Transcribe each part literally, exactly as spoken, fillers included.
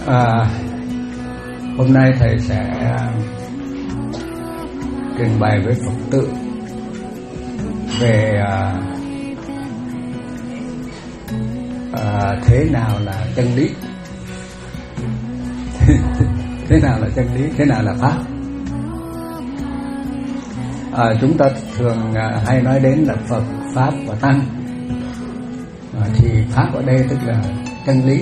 À, hôm nay thầy sẽ trình bày với Phật tử về à, à, thế nào là chân lý, thế nào là chân lý, thế nào là pháp. À, chúng ta thường à, hay nói đến là Phật, pháp và tăng. À, thì pháp ở đây tức là chân lý.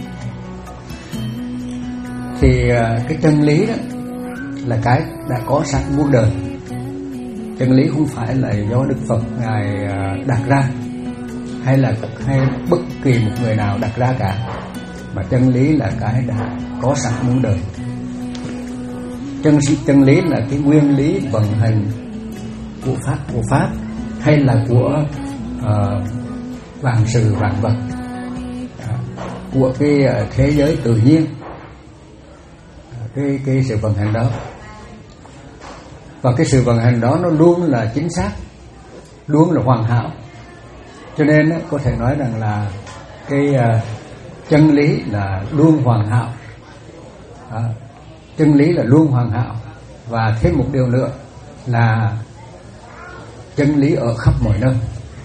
Thì à, cái chân lý đó là cái đã có sẵn muôn đời. Chân lý không phải là do Đức Phật Ngài à, đặt ra, hay là hay bất kỳ một người nào đặt ra cả, mà chân lý là cái đã có sẵn muôn đời. Chân chân lý là cái nguyên lý vận hành của pháp của pháp hay là của uh, vạn sự vạn vật, uh, của cái uh, thế giới tự nhiên, uh, cái cái sự vận hành đó. Và cái sự vận hành đó nó luôn là chính xác, luôn là hoàn hảo. Cho nên uh, có thể nói rằng là cái uh, chân lý là luôn hoàn hảo. Uh, chân lý là luôn hoàn hảo. Và thêm một điều nữa là chân lý ở khắp mọi nơi.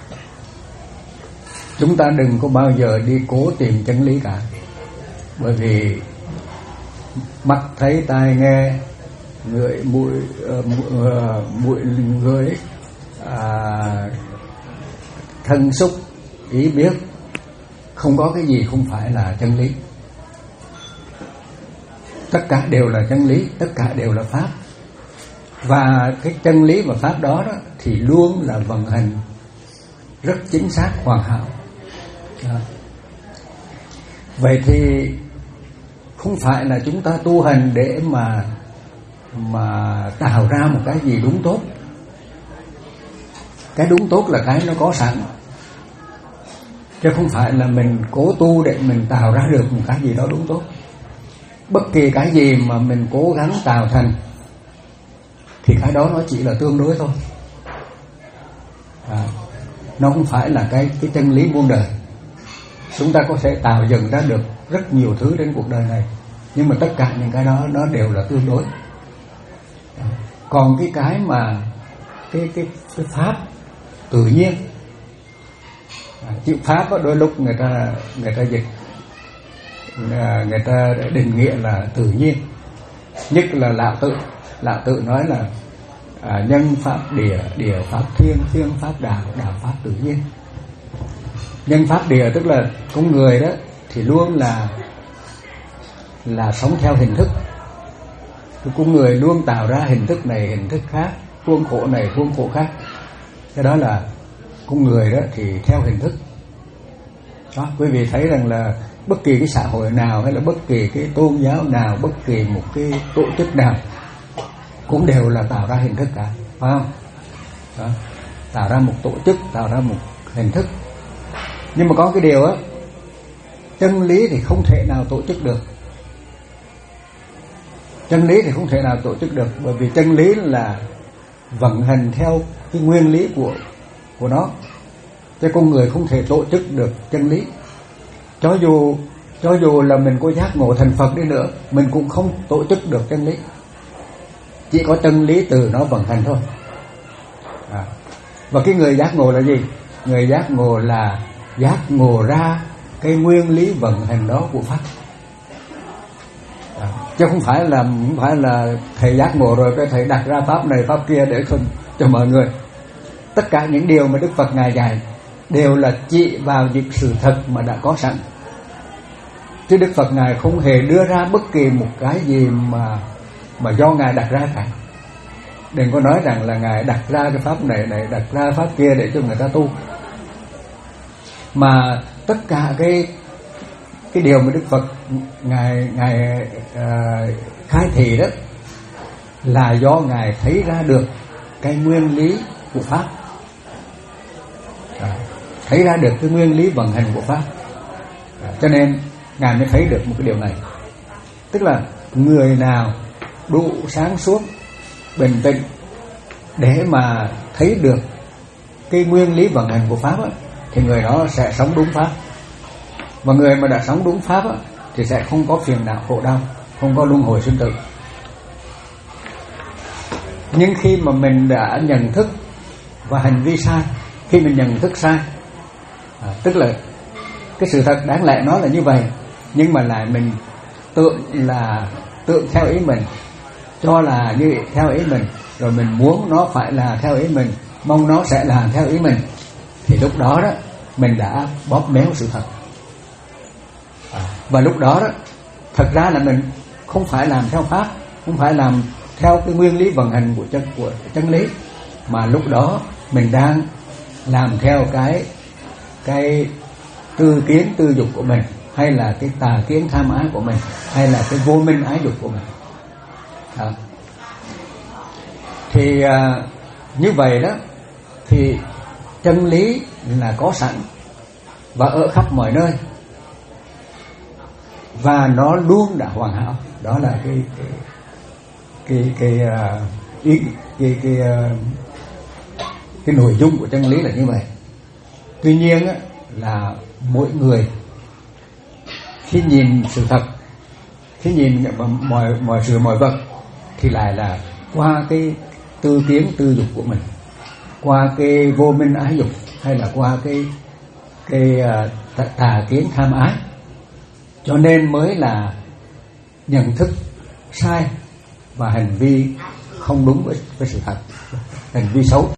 Chúng ta đừng có bao giờ đi cố tìm chân lý cả, bởi vì mắt thấy, tai nghe, ngửi mũi uh, mũi ngửi, uh, thân xúc, ý biết, không có cái gì không phải là chân lý. Tất cả đều là chân lý, tất cả đều là pháp. Và cái chân lý và pháp đó, đó thì luôn là vận hành rất chính xác, hoàn hảo. Đó. Vậy thì không phải là chúng ta tu hành để mà mà tạo ra một cái gì đúng tốt. Cái đúng tốt là cái nó có sẵn, chứ không phải là mình cố tu để mình tạo ra được một cái gì đó đúng tốt. Bất kỳ cái gì mà mình cố gắng tạo thành thì cái đó nó chỉ là tương đối thôi. À, nó không phải là cái cái chân lý muôn đời. Chúng ta có thể tạo dựng ra được rất nhiều thứ trên cuộc đời này, nhưng mà tất cả những cái đó nó đều là tương đối. À, còn cái cái mà cái cái cái pháp tự nhiên, à, chữ pháp đó, đôi lúc người ta người ta dịch, à, người ta định nghĩa là tự nhiên. Nhất là Lão Tự. Lão Tự nói là à, nhân pháp địa, địa pháp thiên, thiên pháp đạo, đạo pháp tự nhiên. Nhân pháp địa tức là con người đó thì luôn là là sống theo hình thức. Con người luôn tạo ra hình thức này, hình thức khác, khuôn khổ này, khuôn khổ khác. Cái đó là con người đó thì theo hình thức. Đó, quý vị thấy rằng là bất kỳ cái xã hội nào hay là bất kỳ cái tôn giáo nào, bất kỳ một cái tổ chức nào cũng đều là tạo ra hình thức cả, phải không? Đó, tạo ra một tổ chức, tạo ra một hình thức. Nhưng mà có cái điều á, chân lý thì không thể nào tổ chức được. Chân lý thì không thể nào tổ chức được, bởi vì chân lý là vận hành theo cái nguyên lý của của nó. Chứ con người không thể tổ chức được chân lý. Cho dù cho dù là mình có giác ngộ thành Phật đi nữa, mình cũng không tổ chức được chân lý. Chỉ có chân lý từ nó vận hành thôi. À. Và cái người giác ngộ là gì? Người giác ngộ là giác ngộ ra cái nguyên lý vận hành đó của pháp. À. Chứ không phải là không phải là thầy giác ngộ rồi cái thầy đặt ra pháp này pháp kia để không cho mọi người. Tất cả những điều mà Đức Phật Ngài dạy đều là chỉ vào những sự thật mà đã có sẵn. Chứ Đức Phật Ngài không hề đưa ra bất kỳ một cái gì mà mà do Ngài đặt ra cả. Đừng có nói rằng là Ngài đặt ra cái pháp này này, đặt ra pháp kia để cho người ta tu. Mà tất cả cái cái điều mà Đức Phật Ngài Ngài uh, khai thị đó là do Ngài thấy ra được cái nguyên lý của pháp. À, thấy ra được cái nguyên lý vận hành của pháp. À, cho nên Ngài mới thấy được một cái điều này. Tức là người nào đủ sáng suốt, bình tĩnh để mà thấy được cái nguyên lý vận hành của pháp á, thì người đó sẽ sống đúng pháp. Và người mà đã sống đúng pháp á, thì sẽ không có phiền não khổ đau, không có luân hồi sinh tử. Nhưng khi mà mình đã nhận thức và hành vi sai, khi mình nhận thức sai, à, tức là cái sự thật đáng lẽ nó là như vậy, nhưng mà lại mình tượng là tượng theo ý mình, cho là như theo ý mình, rồi mình muốn nó phải là theo ý mình, mong nó sẽ làm theo ý mình, thì lúc đó đó mình đã bóp méo sự thật. À, và lúc đó đó thật ra là mình không phải làm theo pháp, không phải làm theo cái nguyên lý vận hành của chân của chân lý, mà lúc đó mình đang làm theo cái cái tư kiến tư dục của mình, hay là cái tà kiến tham ái của mình, hay là cái vô minh ái dục của mình. À, thì à, như vậy đó thì chân lý là có sẵn và ở khắp mọi nơi, và nó luôn đã hoàn hảo. Đó là cái cái cái cái uh, ý, cái cái uh, cái nội dung của chân lý là như vậy. Tuy nhiên á, là mỗi người khi nhìn sự thật, khi nhìn mọi mọi sự mọi vật, thì lại là qua cái tư kiến tư dục của mình, qua cái vô minh ái dục, hay là qua cái cái uh, tà kiến tham ái, cho nên mới là nhận thức sai và hành vi không đúng với, với sự thật, hành vi xấu.